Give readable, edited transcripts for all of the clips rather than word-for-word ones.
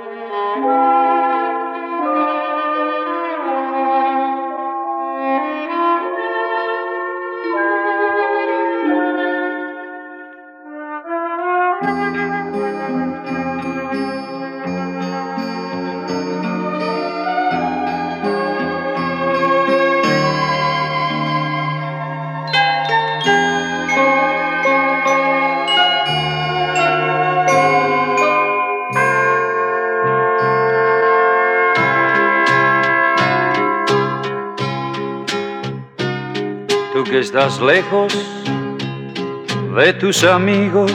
Tú que estás lejos de tus amigos,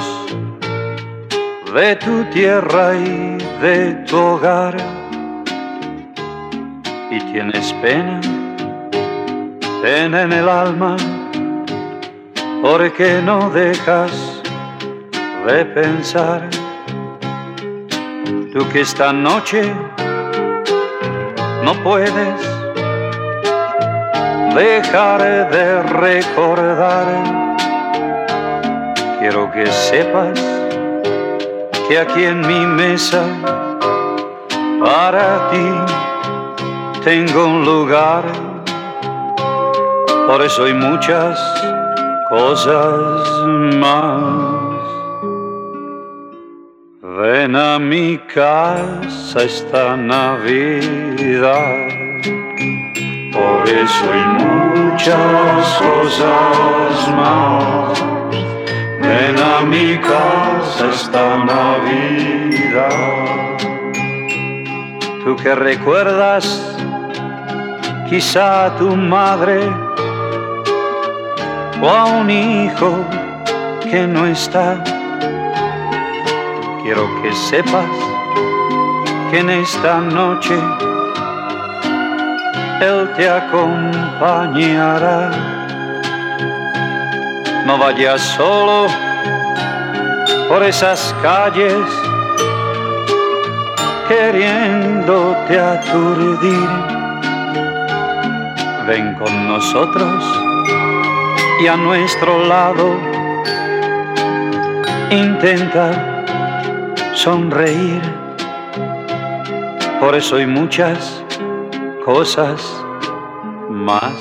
de tu tierra y de tu hogar, y tienes pena en el alma, porque no dejas de pensar. Tú que esta noche no puedes dejar de recordar, quiero que sepas que aquí en mi mesa para ti tengo un lugar. Por eso hay muchas cosas más. Ven a mi casa esta Navidad. Por eso hay muchas cosas más. Ven a mi casa esta Navidad. Tú que recuerdas quizá a tu madre o a un hijo que no está, quiero que sepas que en esta noche Él te acompañará. No vayas solo por esas calles queriéndote aturdir. Ven con nosotros y a nuestro lado intenta sonreír. Por eso hay muchas cosas más.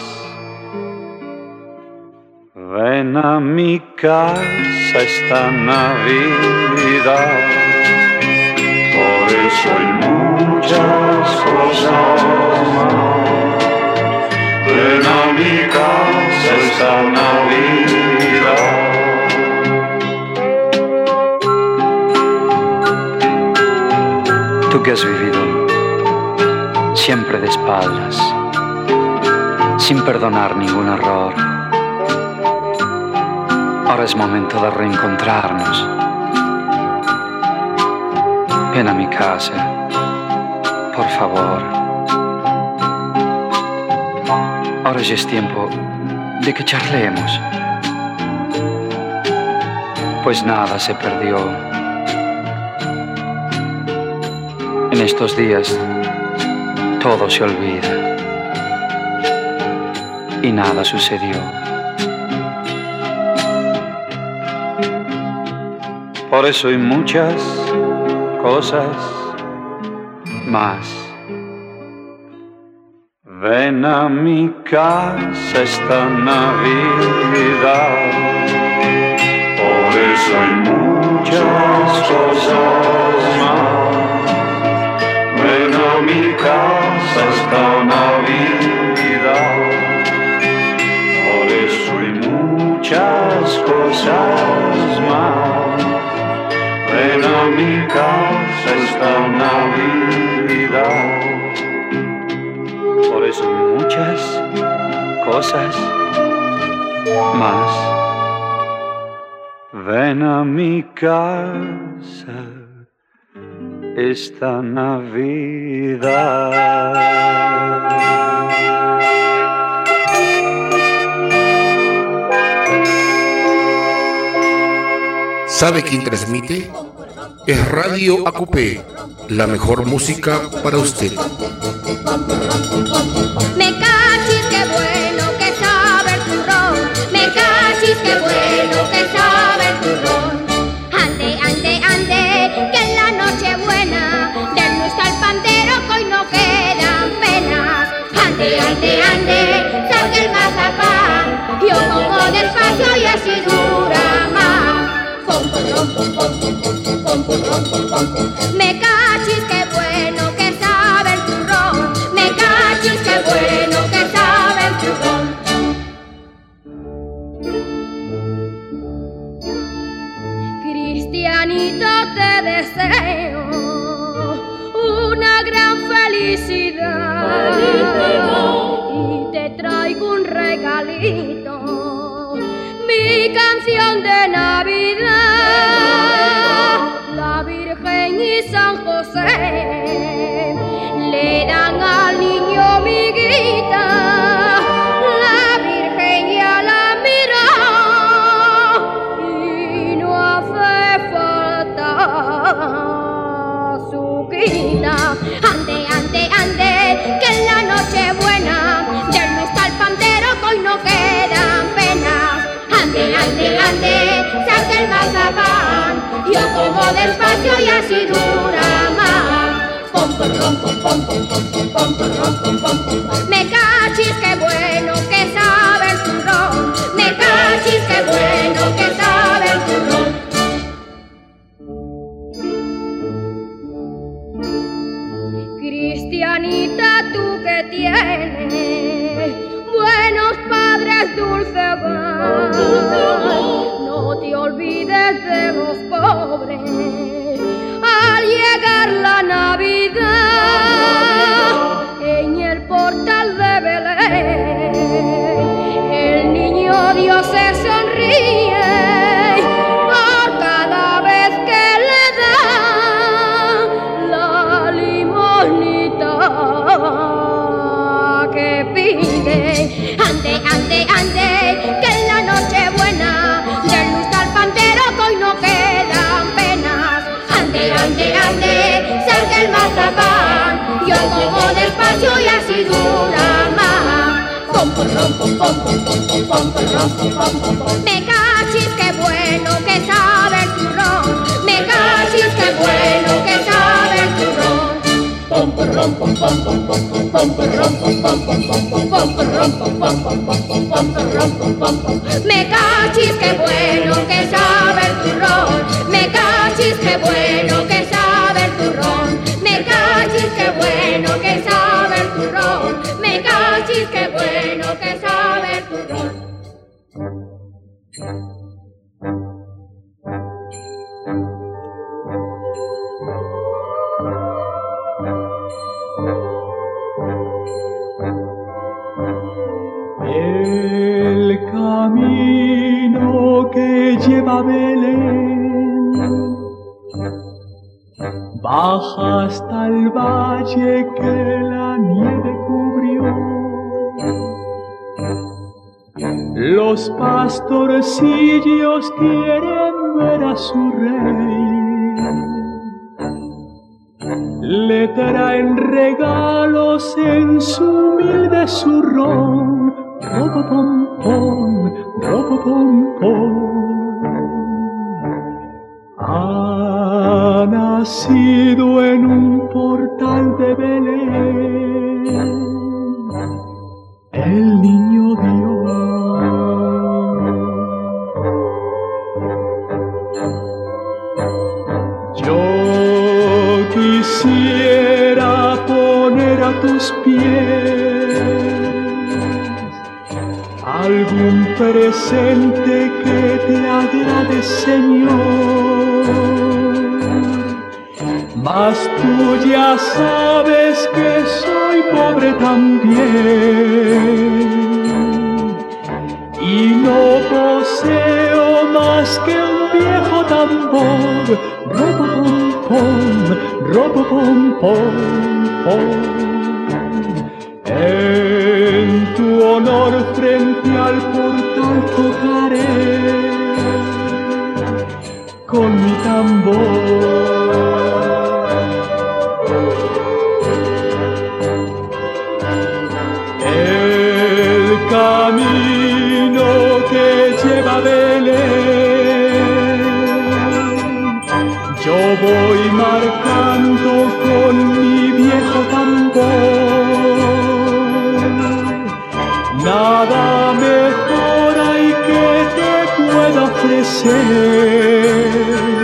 Ven a mi casa esta Navidad. Por eso hay muchas cosas más. Ven a mi casa esta Navidad. Tú que has vivido siempre de espaldas, sin perdonar ningún error, ahora es momento de reencontrarnos. Ven a mi casa, por favor. Ahora ya es tiempo de que charlemos, pues nada se perdió. En estos días todo se olvida y nada sucedió. Por eso hay muchas cosas más. Ven a mi casa esta Navidad. Por eso hay muchas cosas más. Ven a mi casa esta Navidad. Por eso hay muchas cosas más. Ven a mi casa esta Navidad. Por eso hay muchas cosas más. Ven a mi casa esta Navidad. ¿Sabe quién transmite? Es Radio ACUPE, la mejor música para usted. Me cachis, qué bueno que sabe el turrón. Me cachis, qué bueno que sabe el turrón. Ande, ande, ande, que en la noche buena de Me cachis, qué bueno que sabe el turrón. Me cachis, qué bueno que sabe el turrón. Cristianito, te deseo una gran felicidad. Y te traigo un regalito, mi canción de Navidad. La Virgen y San José le dan al niño miguita. La Virgen ya la miró y no hace falta su quita. Ande, ande, ande, que en la noche buena del no está el pandero, que hoy no quedan penas. Ande, ande, ande, saca el mazapán, yo como despacio y así dura más. Pom, pom, pom, pom, pom, pom, pom, pom, pom, pom, pom, pom. Me cachis, qué bueno que sabe el turrón. Me cachis, qué bueno que sabe el turrón. Cristianita, tú que tienes buenos padres, dulce hogar, no te olvides de los pobres al llegar la Navidad. En el portal de Belén el niño Dios se sonríe por cada vez que le da la limonita que pide. Ande, ande, ande, que en la noche buena del luz al pantero, que hoy no quedan penas. Ande, ande, ande, salga el mazapán, yo como despacio y así dura más. Pom, pom, pom, pom, pom, pom, pom, pom, pom, pom, pom, pom. Me cachis, qué bueno que sabe el turrón. Me cachis, qué bueno que sabe el turrón. Pom, pom, pom, pom, pom, pom, pom, pom, pom, pom, pom, pom, pom, pom, pom. Me cachis, qué bueno que sabe el turrón. Me cachis, qué bueno que sabe el turrón. Me cachis, qué bueno que sabe el turrón. Me cachis, qué bueno que sabe el turrón. El camino que lleva a Belén baja hasta el valle que la nieve cubrió. Los pastorcillos quieren ver a su rey, le traen regalos en su humilde zurrón. Robo pom pom, robo pom pom. Ha nacido en un portal de Belén el niño Dios. Yo quisiera poner a tus pies algún presente que te agrade, Señor, mas tú ya sabes que soy pobre también y no poseo más que un viejo tambor. Robo pom pom, robo pom pom pom. En tu honor frente al portal tocaré con mi tambor. El camino que lleva a Belén yo voy marcando con mi viejo tambor. Nada mejor hay que te pueda ofrecer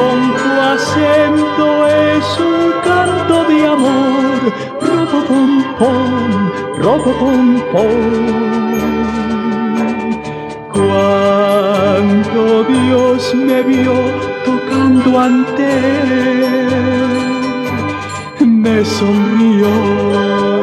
con tu acento es un canto de amor. Ropopom-pom, ropopom-pom. Cuando Dios me vio tocando ante él, me sonrió.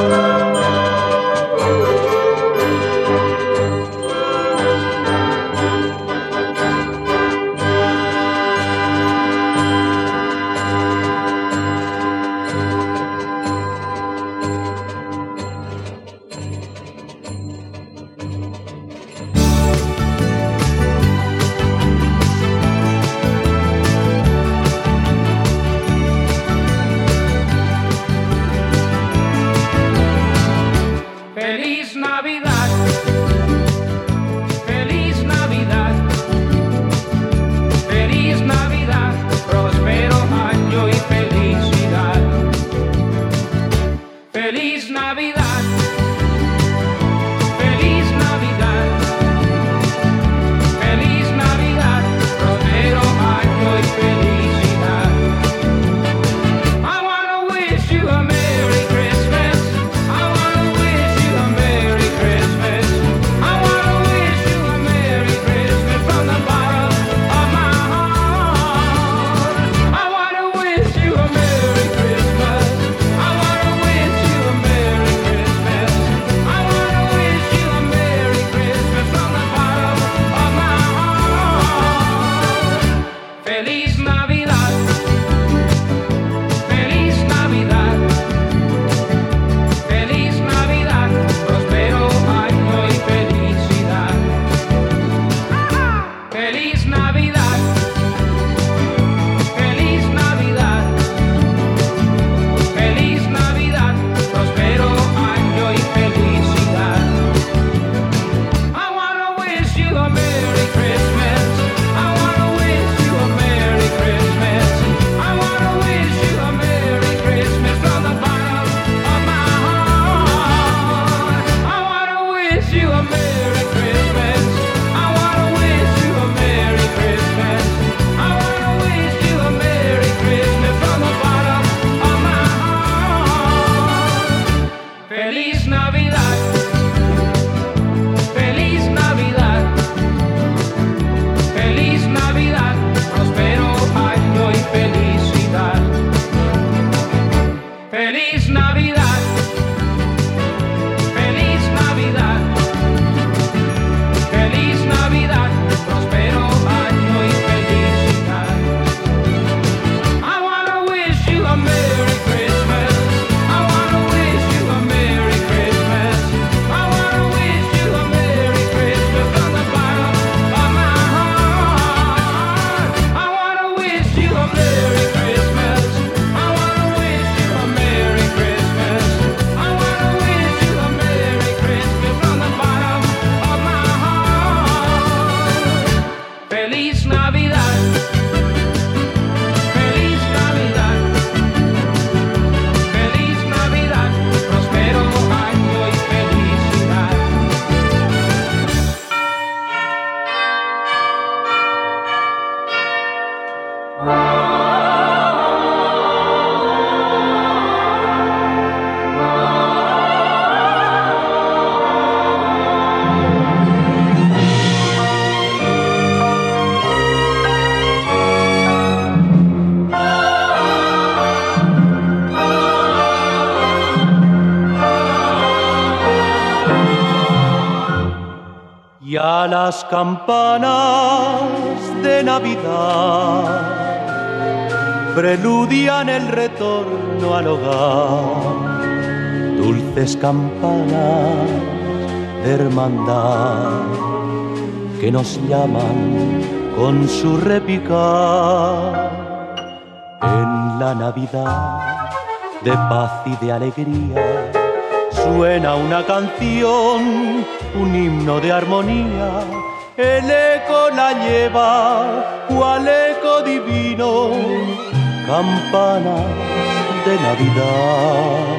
Ya las campanas de Navidad preludian el retorno al hogar, dulces campanas de hermandad que nos llaman con su repicar. En la Navidad de paz y de alegría suena una canción, un himno de armonía. El eco la lleva, cual eco divino, campanas de Navidad.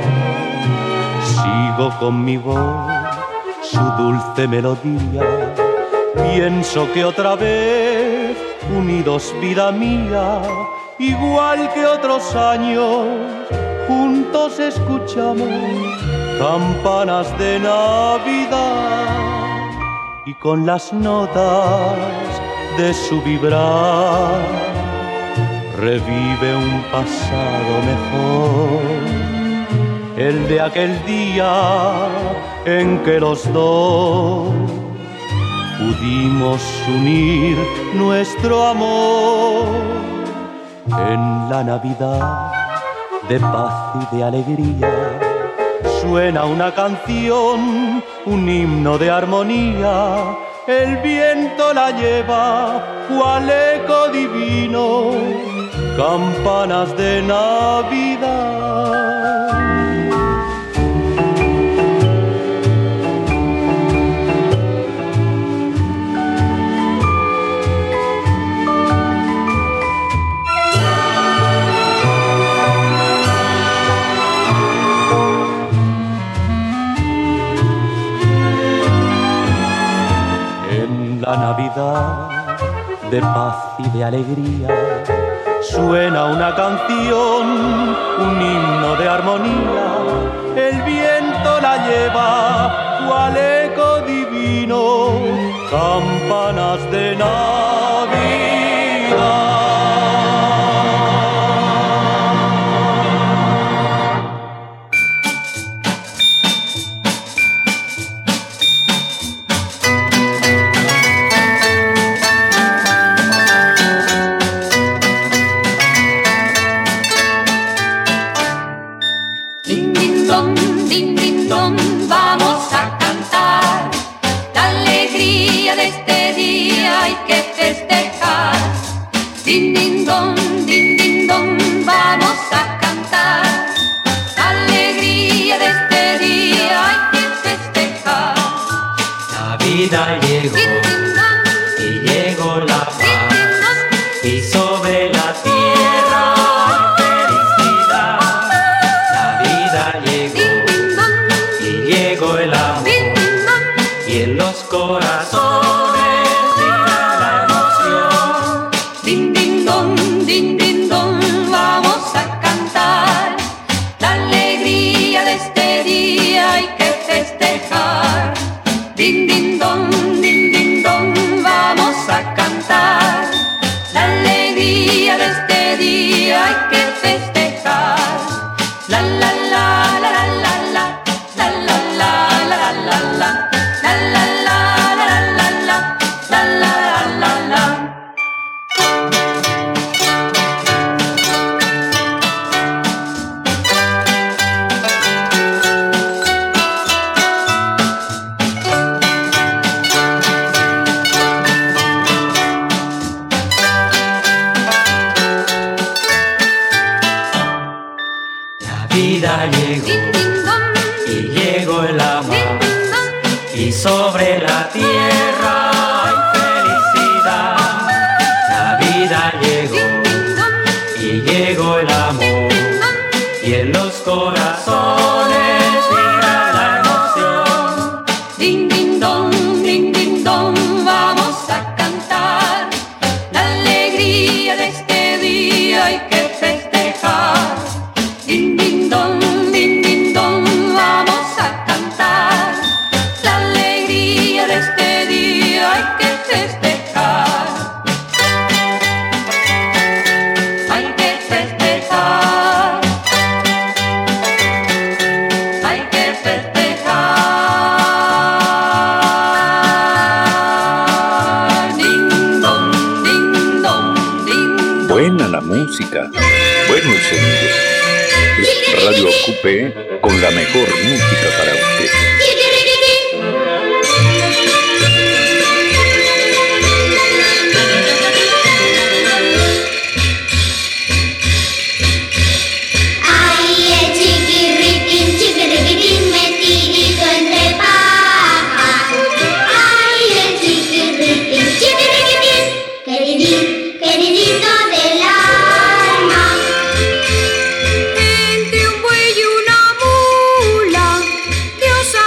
Sigo con mi voz su dulce melodía, pienso que otra vez unidos vida mía, igual que otros años, juntos escuchamos campanas de Navidad y con las notas de su vibrar revive un pasado mejor, el de aquel día en que los dos pudimos unir nuestro amor. En la Navidad de paz y de alegría suena una canción, un himno de armonía. El viento la lleva cual eco divino, campanas de Navidad. La Navidad de paz y de alegría suena una canción, un himno de armonía. El viento la lleva cual eco divino, campanas de Navidad. Din, din, don, vamos a cantar. La alegría de este día hay que festejar. Navidad llegó, Din, din, don, y llegó la paz, din, din, don, y sobre la tierra hay felicidad. Navidad llegó, din, din, don, y llegó el amor, din, din, don, y en los corazones vibra la emoción. din, din, don, vamos a cantar. La alegría de este día hay que festejar. Din, din, don, vamos a cantar. La alegría de este día hay que festejar. La la la la la la la la la la la la la la la la la la la la. Navidad llegó, Din, din, don, y llegó el amor, din, din, don, y sobre la tierra hay felicidad. Navidad llegó, din, din, don, y llegó el amor, y en los corazones vibra la emoción. din, din, don, vamos a cantar. La alegría de este día hay que festejar. Din, din, don, vamos a cantar. La alegría de este día hay que festejar. Hay que festejar. Hay que festejar. Ding dong, ding dong, ding dong. Buena la música, bueno el sonido. Es Radio Ocupe con la mejor música para usted. Ay, el chiquirriquín metidito entre pajas. Ay, el chiquirriquín, queridito del alma. Entre un buey y una mula, Dios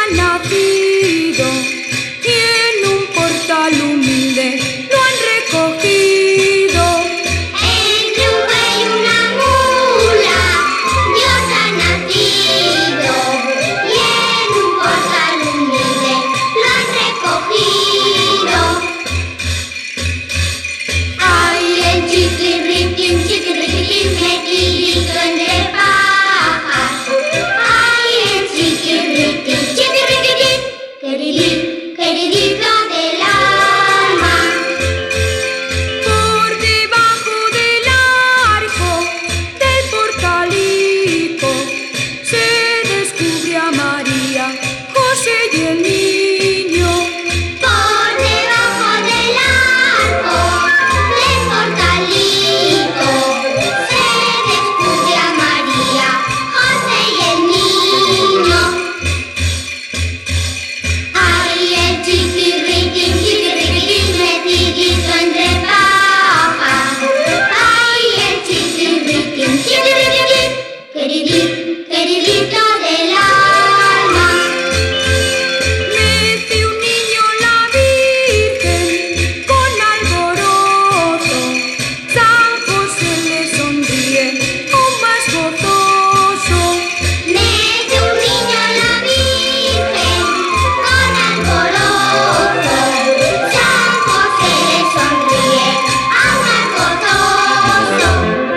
queridito del alma. Mece un niño la Virgen con alboroto, San José le sonríe aún más gozoso. Mece un niño la Virgen con alboroto, San José le sonríe aún más gozoso.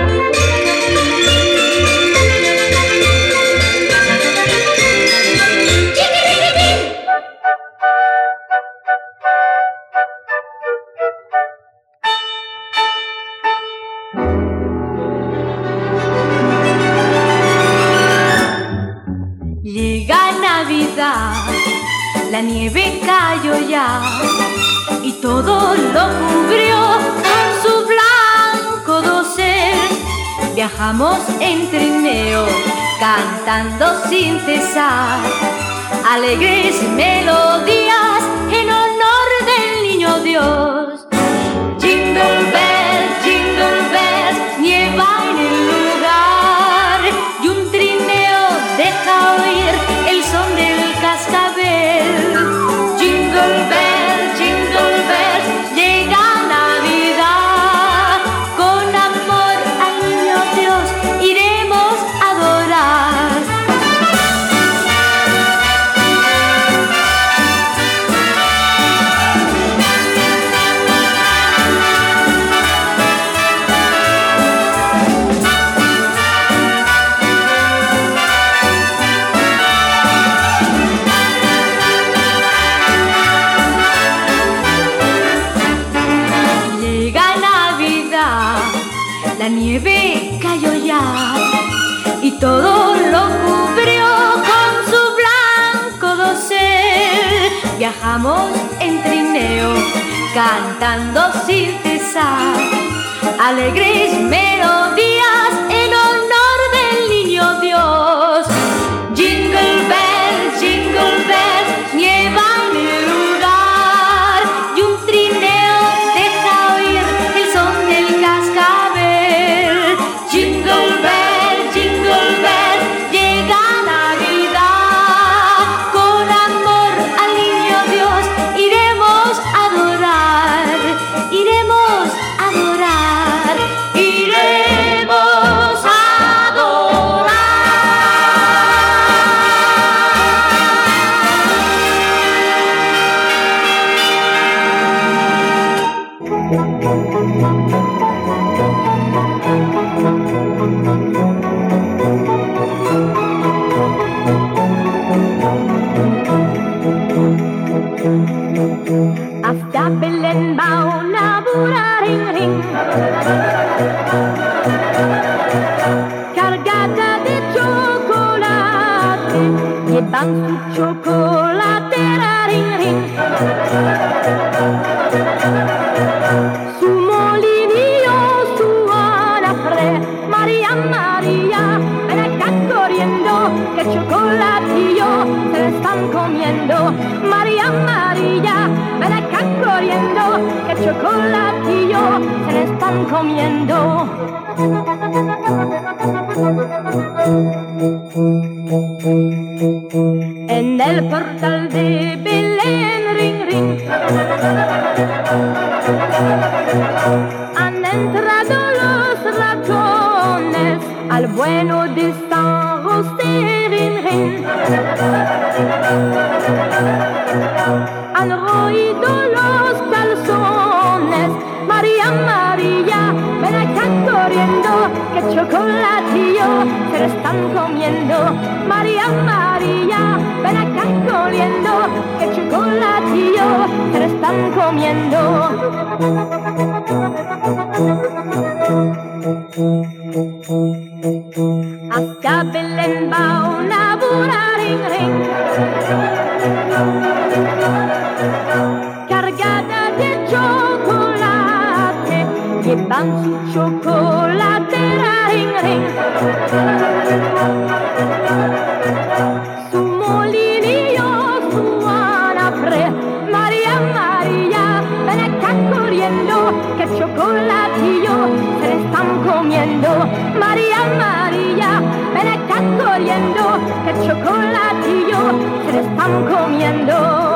¡Chiquiriquitín! Llega Navidad, la nieve cayó ya y todo lo cubrió con su blanco dosel. Viajamos en trineo, cantando sin cesar alegres melodías en honor del niño Dios. Jingle bells, nieva en el lugar y un trineo deja oír el son del cascabel. Jingle bells, llega Navidad, con amor al niño Dios iremos a adorar. Llega Navidad, la nieve cayó ya y todo lo cubrió con su blanco dosel. Viajamos en trineo, cantando sin cesar alegres melodías en honor del niño Dios. Jingle bells, nieva en el lugar y un trineo deja oír el son del cascabel. Jingle bells, llega Navidad, con amor al niño Dios iremos a adorar, iremos a adorar, iremos a adorar. Hasta Belén va una burra ring ring, cargada de chocolate, llevan su chocolatera ring ring. Su molinillo suena fre, María, ven acá corriendo, que chocolatillo se lo están comiendo. María, ven acá corriendo, que chocolatillo se lo están comiendo. En el portal de Belén, ring ring, han entrado los ratones al bueno de San José, ring ring. Han roído los calzones, María, ven acá corriendo, que chocolatillo se lo están comiendo. María, ven acá corriendo, que chocolatillo se lo están comiendo. Hasta Belén va una burra ring ring, cargada de chocolate, llevan su chocolatera ring ring. Su molinillo suena fre, María, ven acá corriendo, que chocolatillo se lo están comiendo. corriendo, María, María, ven acá corriendo, que chocolatillo se le están comiendo.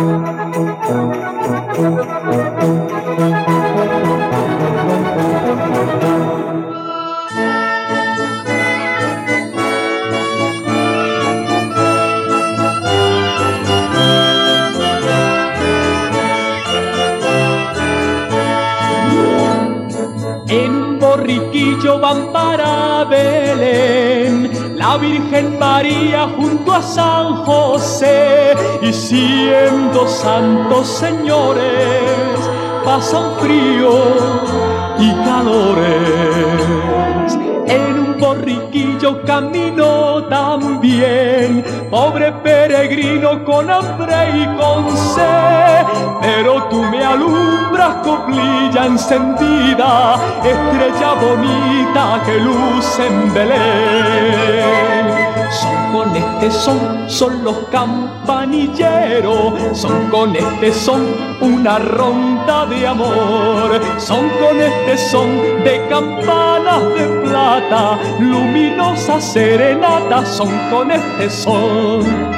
En un borriquillo van para Belén, la Virgen María junto a San José, y siendo santos señores, pasan frío y calores. En un borriquillo camino también, pobre peregrino con hambre y con sed, pero tú me alumbras, coplilla encendida, estrella bonita que luce en Belén. Son con este son los campanilleros, son con este son una ronda de amor, son con este son de campanas de plata, luminosas serenatas, son con este son.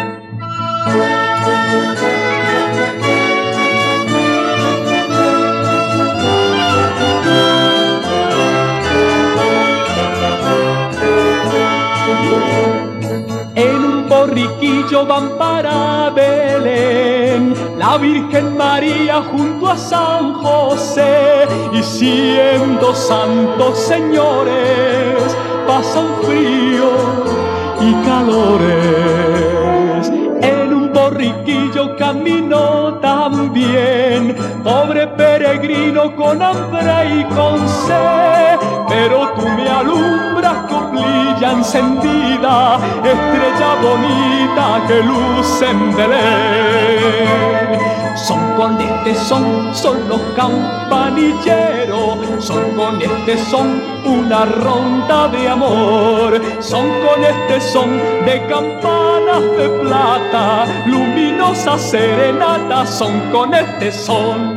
En un borriquillo van para Belén, la Virgen María junto a San José, y siendo santos señores, pasan frío y calores. En un borriquillo camino también, pobre peregrino con hambre y con sed, pero tú me alumbras, coplilla encendida, estrella bonita que luce en Belén. Son con este son los campanilleros, son con este son una ronda de amor, son con este son de campanas de plata, luminosas serenatas, son con este son.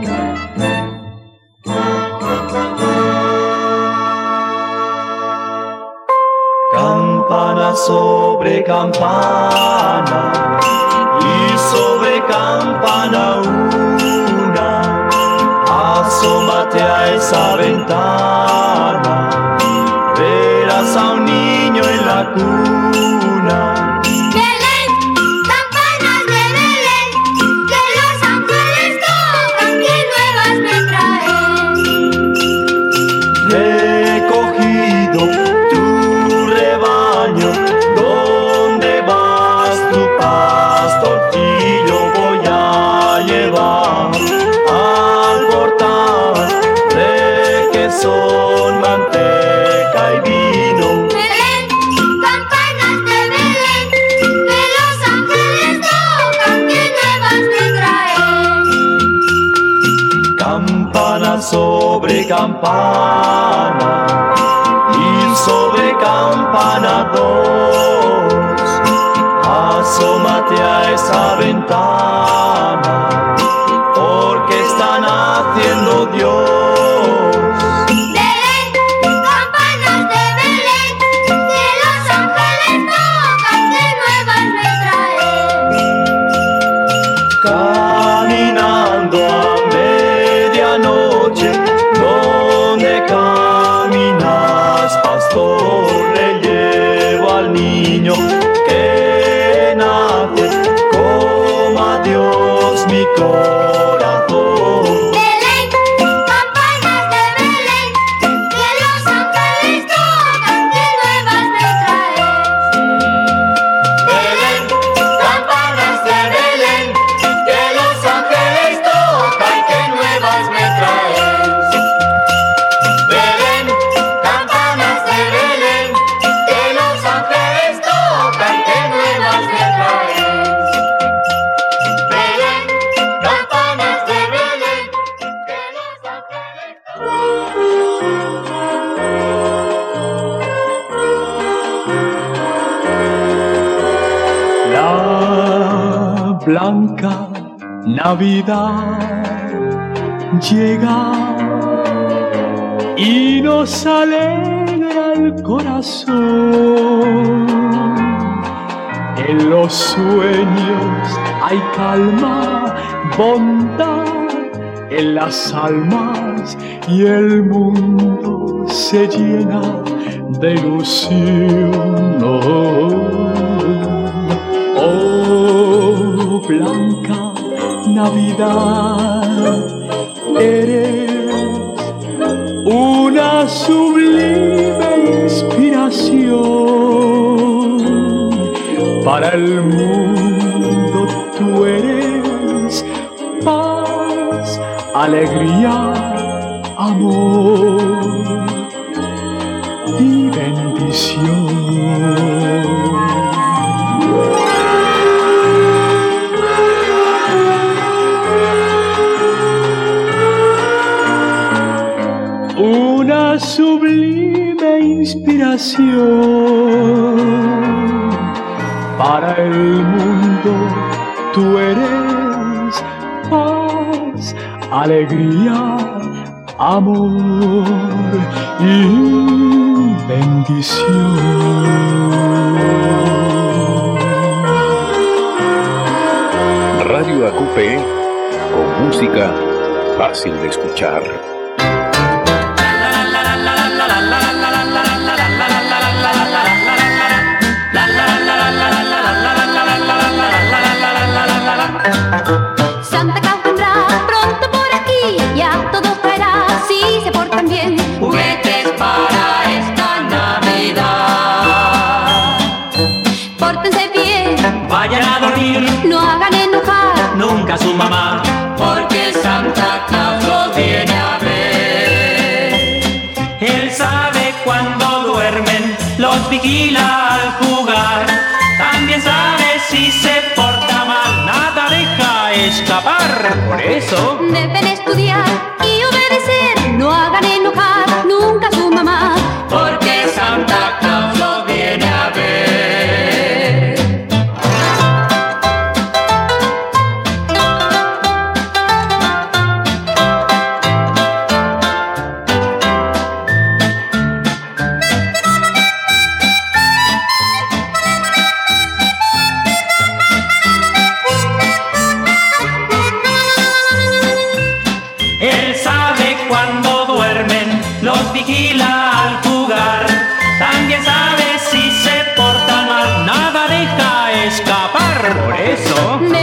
Campana sobre campana y sobre campana una, asómate a esa ventana, verás a un niño en la cuna. Belén, campanas de Belén, que los ángeles tocan, que nuevas me traen. He cogido tu rebaño, ¿dónde vas tu pastor? Y yo voy a llevar al portal de que son manteca y vino. Belén, campanas de Belén, que los ángeles tocan, que nuevas me traen. Campana sobre campana y sobre campana dos, asómate a esa ventana, porque están haciendo Dios. Belén, campanas de Belén, que los ángeles tocan, que nuevas me traen. Caminando a medianoche, donde caminas, pastor, le llevo al niño que nace, coma Dios mi corazón. Belén, campanas de Belén, que los ángeles tocan, que nuevas me traen. Belén, campanas de Belén, que los ángeles tocan, que nuevas me traen. Belén, campanas de Belén, que los ángeles tocan, que nuevas me traen. Belén, campanas de Belén, que los ángeles La blanca Navidad llega y nos alegra alegra el corazón. En los sueños hay calma, bondad en las almas y el mundo se llena de ilusión. Oh, blanca Navidad, eres una sublime inspiración para el mundo. Tú eres paz, alegría, amor y bendición. Una sublime inspiración para el mundo. Tú eres paz, alegría, amor y bendición. Radio Acupe, con música fácil de escuchar. Santa Claus vendrá pronto por aquí y a todos traerá, si se portan bien, Juguetes para esta Navidad. pórtense bien, Vayan a dormir, no hagan enojar, nunca a su mamá, porque Santa Claus los viene a ver. Él sabe cuando duermen, los vigila al jugar. También sabe si se porta mal, nada deja escapar. Por eso deben estudiar y obedecer, no hagan enojar nunca a su mamá, porque Santa Claus lo viene a ver. Él sabe cuando duermen, los vigila al jugar. También sabe si se portan mal, nada deja escapar. Por eso